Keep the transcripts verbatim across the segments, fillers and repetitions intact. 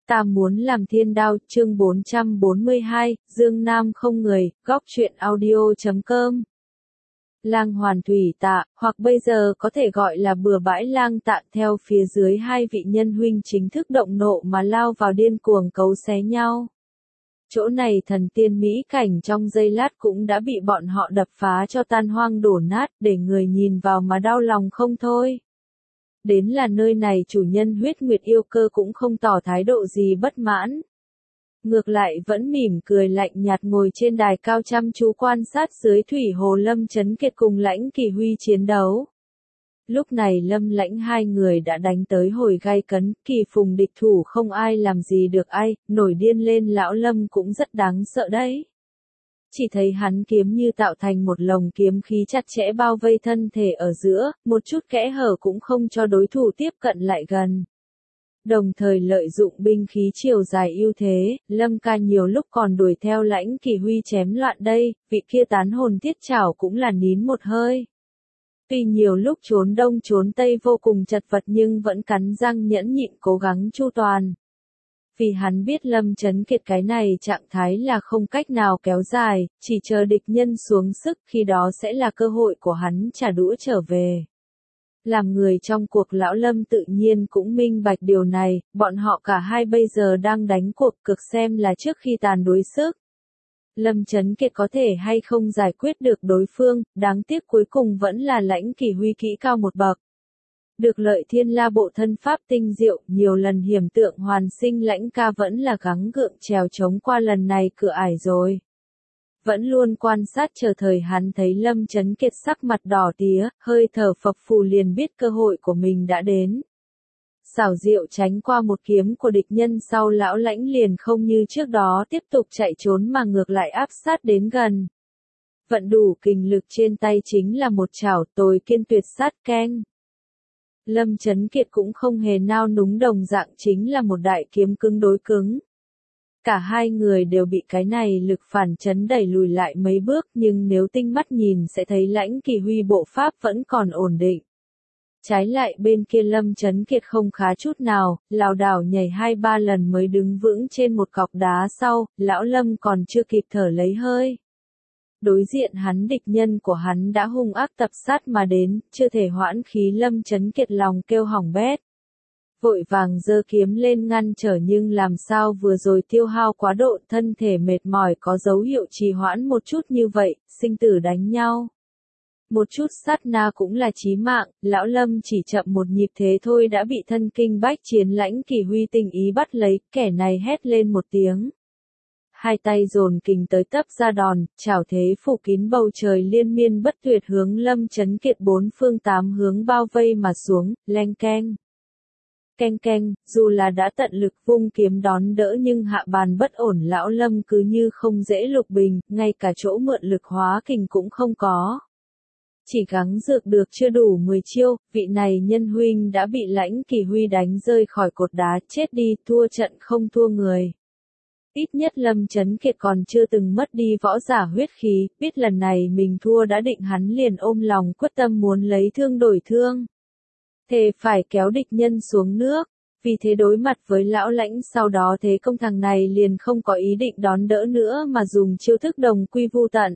Ta muốn làm thiên đao, chương bốn trăm bốn mươi hai, Dương Nam không người, góc truyện audio chấm com. Lang Hoàn Thủy Tạ, hoặc bây giờ có thể gọi là bừa bãi lang tạ, theo phía dưới hai vị nhân huynh chính thức động nộ mà lao vào điên cuồng cấu xé nhau. Chỗ này thần tiên mỹ cảnh trong giây lát cũng đã bị bọn họ đập phá cho tan hoang đổ nát, để người nhìn vào mà đau lòng không thôi. Đến là nơi này chủ nhân huyết nguyệt yêu cơ cũng không tỏ thái độ gì bất mãn. Ngược lại vẫn mỉm cười lạnh nhạt ngồi trên đài cao chăm chú quan sát dưới thủy hồ Lâm Chấn Kiệt cùng Lãnh Kỳ Huy chiến đấu. Lúc này Lâm Lãnh hai người đã đánh tới hồi gay cấn, kỳ phùng địch thủ không ai làm gì được ai, nổi điên lên lão Lâm cũng rất đáng sợ đấy. Chỉ thấy hắn kiếm như tạo thành một lồng kiếm khí chặt chẽ bao vây thân thể ở giữa, một chút kẽ hở cũng không cho đối thủ tiếp cận lại gần. Đồng thời lợi dụng binh khí chiều dài ưu thế, Lâm ca nhiều lúc còn đuổi theo Lãnh Kỳ Huy chém loạn đây, vị kia tán hồn thiết chảo cũng là nín một hơi. Tuy nhiều lúc trốn đông trốn tây vô cùng chật vật nhưng vẫn cắn răng nhẫn nhịn cố gắng chu toàn. Vì hắn biết Lâm Chấn Kiệt cái này trạng thái là không cách nào kéo dài, chỉ chờ địch nhân xuống sức khi đó sẽ là cơ hội của hắn trả đũa trở về. Làm người trong cuộc lão Lâm tự nhiên cũng minh bạch điều này, bọn họ cả hai bây giờ đang đánh cuộc cực xem là trước khi tàn đuối sức. Lâm Chấn Kiệt có thể hay không giải quyết được đối phương, đáng tiếc cuối cùng vẫn là Lãnh Kỳ Huy kỹ cao một bậc. Được lợi thiên la bộ thân pháp tinh diệu, nhiều lần hiểm tượng hoàn sinh Lãnh ca vẫn là gắng gượng trèo chống qua lần này cửa ải rồi. Vẫn luôn quan sát chờ thời hắn thấy Lâm Chấn Kiệt sắc mặt đỏ tía, hơi thở phập phù liền biết cơ hội của mình đã đến. Xảo diệu tránh qua một kiếm của địch nhân sau lão Lãnh liền không như trước đó tiếp tục chạy trốn mà ngược lại áp sát đến gần. Vận đủ kình lực trên tay chính là một chảo tồi kiên tuyệt sát keng. Lâm Chấn Kiệt cũng không hề nao núng đồng dạng chính là một đại kiếm cứng đối cứng. Cả hai người đều bị cái này lực phản chấn đẩy lùi lại mấy bước nhưng nếu tinh mắt nhìn sẽ thấy Lãnh Kỳ Huy bộ pháp vẫn còn ổn định. Trái lại bên kia Lâm Chấn Kiệt không khá chút nào, lảo đảo nhảy hai ba lần mới đứng vững trên một cọc đá sau, lão Lâm còn chưa kịp thở lấy hơi. Đối diện hắn địch nhân của hắn đã hung ác tập sát mà đến, chưa thể hoãn khí Lâm Chấn Kiệt lòng kêu hỏng bét. Vội vàng giơ kiếm lên ngăn trở nhưng làm sao vừa rồi tiêu hao quá độ thân thể mệt mỏi có dấu hiệu trì hoãn một chút như vậy, sinh tử đánh nhau. Một chút sát na cũng là chí mạng, lão Lâm chỉ chậm một nhịp thế thôi đã bị thân kinh bách chiến Lãnh Kỳ Huy tình ý bắt lấy, kẻ này hét lên một tiếng. Hai tay dồn kình tới tấp ra đòn, chảo thế phủ kín bầu trời liên miên bất tuyệt hướng Lâm Chấn Kiệt bốn phương tám hướng bao vây mà xuống, leng keng. Keng keng, dù là đã tận lực vung kiếm đón đỡ nhưng hạ bàn bất ổn lão Lâm cứ như không dễ lục bình, ngay cả chỗ mượn lực hóa kình cũng không có. Chỉ gắng dược được chưa đủ mười chiêu, vị này nhân huynh đã bị Lãnh Kỳ Huy đánh rơi khỏi cột đá, chết đi, thua trận không thua người. Ít nhất Lâm Chấn Kiệt còn chưa từng mất đi võ giả huyết khí, biết lần này mình thua đã định hắn liền ôm lòng quyết tâm muốn lấy thương đổi thương. Thề phải kéo địch nhân xuống nước, vì thế đối mặt với lão Lãnh sau đó thế công thằng này liền không có ý định đón đỡ nữa mà dùng chiêu thức đồng quy vu tận.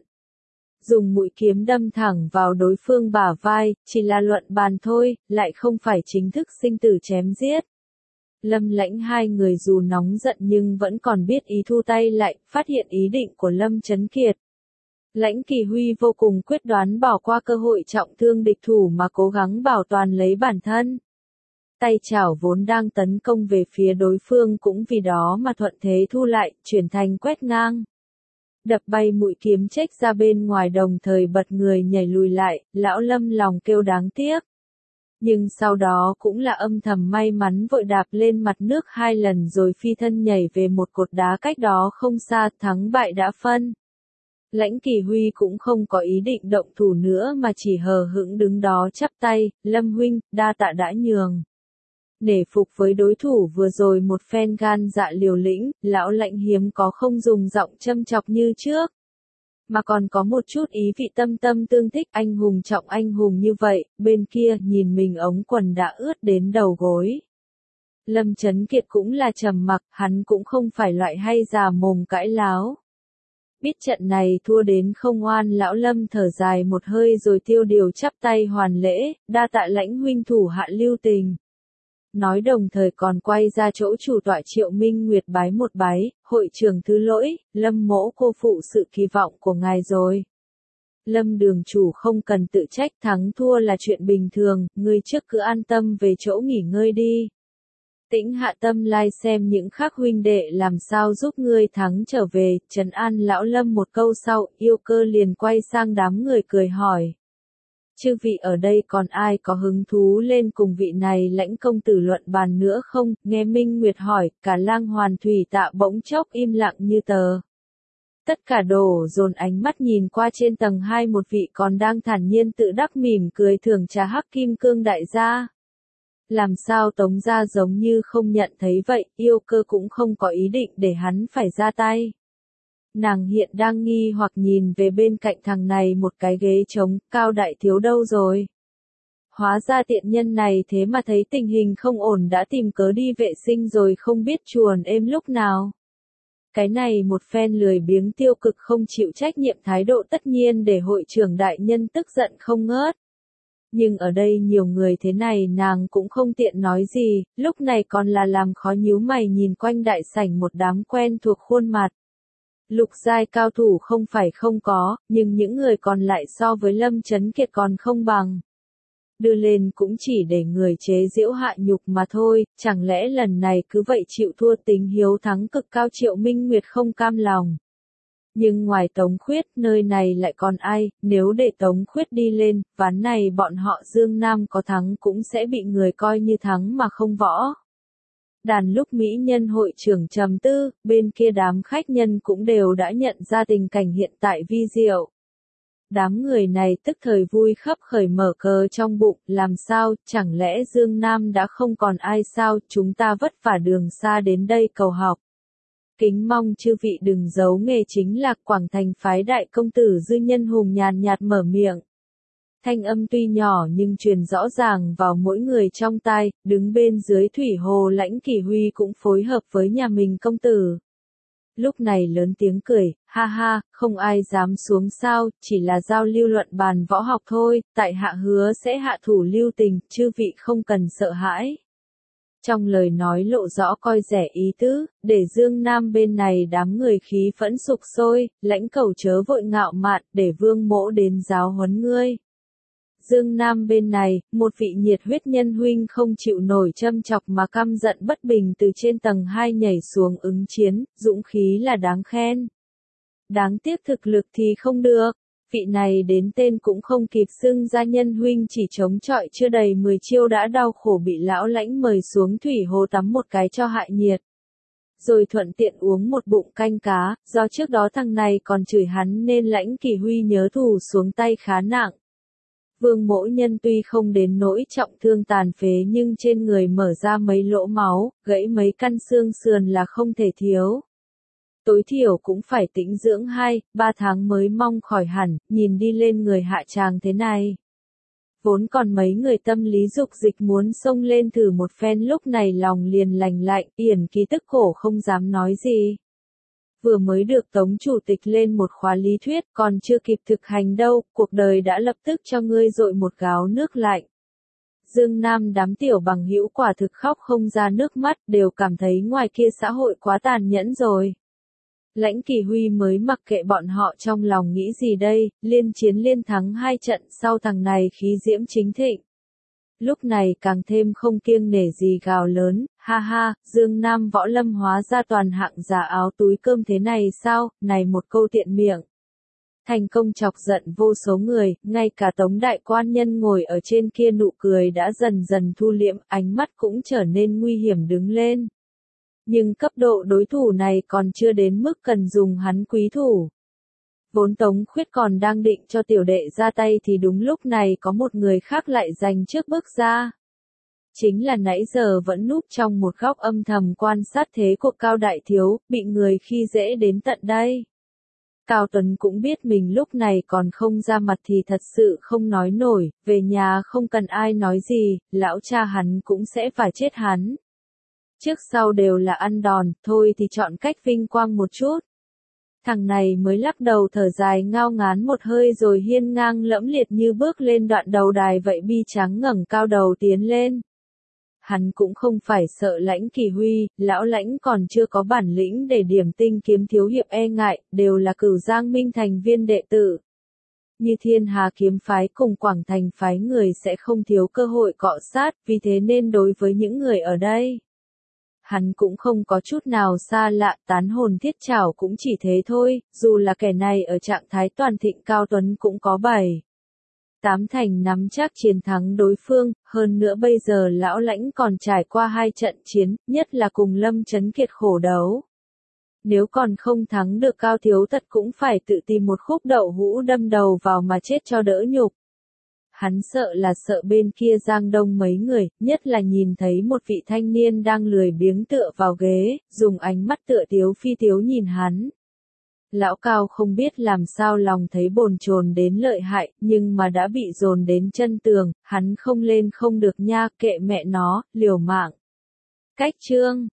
Dùng mũi kiếm đâm thẳng vào đối phương bả vai, chỉ là luận bàn thôi, lại không phải chính thức sinh tử chém giết. Lâm Lãnh hai người dù nóng giận nhưng vẫn còn biết ý thu tay lại, phát hiện ý định của Lâm Chấn Kiệt. Lãnh Kỳ Huy vô cùng quyết đoán bỏ qua cơ hội trọng thương địch thủ mà cố gắng bảo toàn lấy bản thân. Tay chảo vốn đang tấn công về phía đối phương cũng vì đó mà thuận thế thu lại, chuyển thành quét ngang. Đập bay mũi kiếm chếch ra bên ngoài đồng thời bật người nhảy lùi lại, lão Lâm lòng kêu đáng tiếc. Nhưng sau đó cũng là âm thầm may mắn vội đạp lên mặt nước hai lần rồi phi thân nhảy về một cột đá cách đó không xa, thắng bại đã phân. Lãnh Kỳ Huy cũng không có ý định động thủ nữa mà chỉ hờ hững đứng đó chắp tay, Lâm huynh, đa tạ đã nhường. Nể phục với đối thủ vừa rồi một phen gan dạ liều lĩnh, lão Lãnh hiếm có không dùng giọng châm chọc như trước. Mà còn có một chút ý vị tâm tâm tương thích anh hùng trọng anh hùng như vậy, bên kia nhìn mình ống quần đã ướt đến đầu gối. Lâm Chấn Kiệt cũng là trầm mặc, hắn cũng không phải loại hay già mồm cãi láo. Biết trận này thua đến không oan, lão Lâm thở dài một hơi rồi tiêu điều chắp tay hoàn lễ, đa tạ lãnh huynh thủ hạ lưu tình. Nói đồng thời còn quay ra chỗ chủ tọa Triệu Minh Nguyệt bái một bái, hội trưởng thứ lỗi, Lâm mỗ cô phụ sự kỳ vọng của ngài rồi. Lâm đường chủ không cần tự trách, thắng thua là chuyện bình thường, ngươi trước cứ an tâm về chỗ nghỉ ngơi đi. Tĩnh hạ tâm lai xem những khác huynh đệ làm sao giúp ngươi thắng trở về, trấn an lão Lâm một câu sau, Yêu Cơ liền quay sang đám người cười hỏi. Chư vị ở đây còn ai có hứng thú lên cùng vị này lãnh công tử luận bàn nữa không? Nghe Minh Nguyệt hỏi, cả Lang Hoàn Thủy Tạ bỗng chốc im lặng như tờ. Tất cả đổ dồn ánh mắt nhìn qua trên tầng hai, một vị còn đang thản nhiên tự đắc mỉm cười thưởng trà Hắc Kim Cương đại gia. Làm sao Tống gia giống như không nhận thấy vậy, Yêu Cơ cũng không có ý định để hắn phải ra tay. Nàng hiện đang nghi hoặc nhìn về bên cạnh thằng này một cái ghế trống, Cao đại thiếu đâu rồi? Hóa ra tiện nhân này thế mà thấy tình hình không ổn đã tìm cớ đi vệ sinh rồi không biết chuồn êm lúc nào. Cái này một phen lười biếng tiêu cực không chịu trách nhiệm thái độ tất nhiên để hội trưởng đại nhân tức giận không ngớt. Nhưng ở đây nhiều người thế này nàng cũng không tiện nói gì, lúc này còn là làm khó nhíu mày nhìn quanh đại sảnh một đám quen thuộc khuôn mặt. Lục giai cao thủ không phải không có, nhưng những người còn lại so với Lâm Chấn Kiệt còn không bằng. Đưa lên cũng chỉ để người chế giễu hạ nhục mà thôi, chẳng lẽ lần này cứ vậy chịu thua tính hiếu thắng cực cao Triệu Minh Nguyệt không cam lòng. Nhưng ngoài Tống Khuyết nơi này lại còn ai, nếu để Tống Khuyết đi lên, ván này bọn họ Dương Nam có thắng cũng sẽ bị người coi như thắng mà không võ. Đàn lúc mỹ nhân hội trưởng trầm tư, bên kia đám khách nhân cũng đều đã nhận ra tình cảnh hiện tại vi diệu. Đám người này tức thời vui khắp khởi mở cờ trong bụng, làm sao, chẳng lẽ Dương Nam đã không còn ai sao, chúng ta vất vả đường xa đến đây cầu học. Kính mong chư vị đừng giấu nghề, chính là Quảng Thành phái đại công tử Dư Nhân Hùng nhàn nhạt mở miệng. Thanh âm tuy nhỏ nhưng truyền rõ ràng vào mỗi người trong tai, đứng bên dưới thủy hồ Lãnh Kỳ Huy cũng phối hợp với nhà mình công tử. Lúc này lớn tiếng cười, ha ha, không ai dám xuống sao, chỉ là giao lưu luận bàn võ học thôi, tại hạ hứa sẽ hạ thủ lưu tình, chư vị không cần sợ hãi. Trong lời nói lộ rõ coi rẻ ý tứ, để Dương Nam bên này đám người khí phẫn sục sôi, Lãnh Cẩu chớ vội ngạo mạn, để Vương Mỗ đến giáo huấn ngươi. Dương Nam bên này, một vị nhiệt huyết nhân huynh không chịu nổi châm chọc mà căm giận bất bình từ trên tầng hai nhảy xuống ứng chiến, dũng khí là đáng khen. Đáng tiếc thực lực thì không được, vị này đến tên cũng không kịp xưng ra nhân huynh chỉ chống chọi chưa đầy mười chiêu đã đau khổ bị lão Lãnh mời xuống thủy hồ tắm một cái cho hại nhiệt. Rồi thuận tiện uống một bụng canh cá, do trước đó thằng này còn chửi hắn nên Lãnh Kỳ Huy nhớ thù xuống tay khá nặng. Vương Mỗ nhân tuy không đến nỗi trọng thương tàn phế nhưng trên người mở ra mấy lỗ máu, gãy mấy căn xương sườn là không thể thiếu. Tối thiểu cũng phải tĩnh dưỡng hai, ba tháng mới mong khỏi hẳn, nhìn đi lên người hạ tràng thế này. Vốn còn mấy người tâm lý dục dịch muốn xông lên thử một phen lúc này lòng liền lành lạnh, Yển Kỳ tức khổ không dám nói gì. Vừa mới được Tống Chủ tịch lên một khóa lý thuyết còn chưa kịp thực hành đâu, cuộc đời đã lập tức cho ngươi dội một gáo nước lạnh. Dương Nam đám tiểu bằng hữu quả thực khóc không ra nước mắt, đều cảm thấy ngoài kia xã hội quá tàn nhẫn rồi. Lãnh Kỳ Huy mới mặc kệ bọn họ trong lòng nghĩ gì đây, liên chiến liên thắng hai trận sau thằng này khí diễm chính thịnh. Lúc này càng thêm không kiêng nể gì gào lớn, ha ha, Dương Nam võ lâm hóa ra toàn hạng giả áo túi cơm thế này sao, này một câu tiện miệng. Thành công chọc giận vô số người, ngay cả Tống đại quan nhân ngồi ở trên kia nụ cười đã dần dần thu liễm, ánh mắt cũng trở nên nguy hiểm đứng lên. Nhưng cấp độ đối thủ này còn chưa đến mức cần dùng hắn quý thủ. Vốn Tống Khuyết còn đang định cho tiểu đệ ra tay thì đúng lúc này có một người khác lại giành trước bước ra. Chính là nãy giờ vẫn núp trong một góc âm thầm quan sát thế của Cao đại thiếu, bị người khi dễ đến tận đây. Cao Tuấn cũng biết mình lúc này còn không ra mặt thì thật sự không nói nổi, về nhà không cần ai nói gì, lão cha hắn cũng sẽ phải chết hắn. Trước sau đều là ăn đòn, thôi thì chọn cách vinh quang một chút. Thằng này mới lắc đầu thở dài ngao ngán một hơi rồi hiên ngang lẫm liệt như bước lên đoạn đầu đài vậy bi trắng ngẩng cao đầu tiến lên. Hắn cũng không phải sợ Lãnh Kỳ Huy, lão Lãnh còn chưa có bản lĩnh để điểm tinh kiếm thiếu hiệp e ngại, đều là Cửu Giang Minh thành viên đệ tử. Như Thiên Hà kiếm phái cùng Quảng Thành phái người sẽ không thiếu cơ hội cọ sát, vì thế nên đối với những người ở đây, hắn cũng không có chút nào xa lạ, tán hồn thiết trảo cũng chỉ thế thôi, dù là kẻ này ở trạng thái toàn thịnh cao tuấn cũng có bảy tám thành nắm chắc chiến thắng đối phương, hơn nữa bây giờ lão Lãnh còn trải qua hai trận chiến, nhất là cùng Lâm Chấn Kiệt khổ đấu. Nếu còn không thắng được Cao Thiếu Tật cũng phải tự tìm một khúc đậu hũ đâm đầu vào mà chết cho đỡ nhục. Hắn sợ là sợ bên kia Giang Đông mấy người, nhất là nhìn thấy một vị thanh niên đang lười biếng tựa vào ghế, dùng ánh mắt tựa tiếu phi tiếu nhìn hắn. Lão Cao không biết làm sao lòng thấy bồn chồn đến lợi hại, nhưng mà đã bị dồn đến chân tường, hắn không lên không được nha, kệ mẹ nó, liều mạng. Cách chương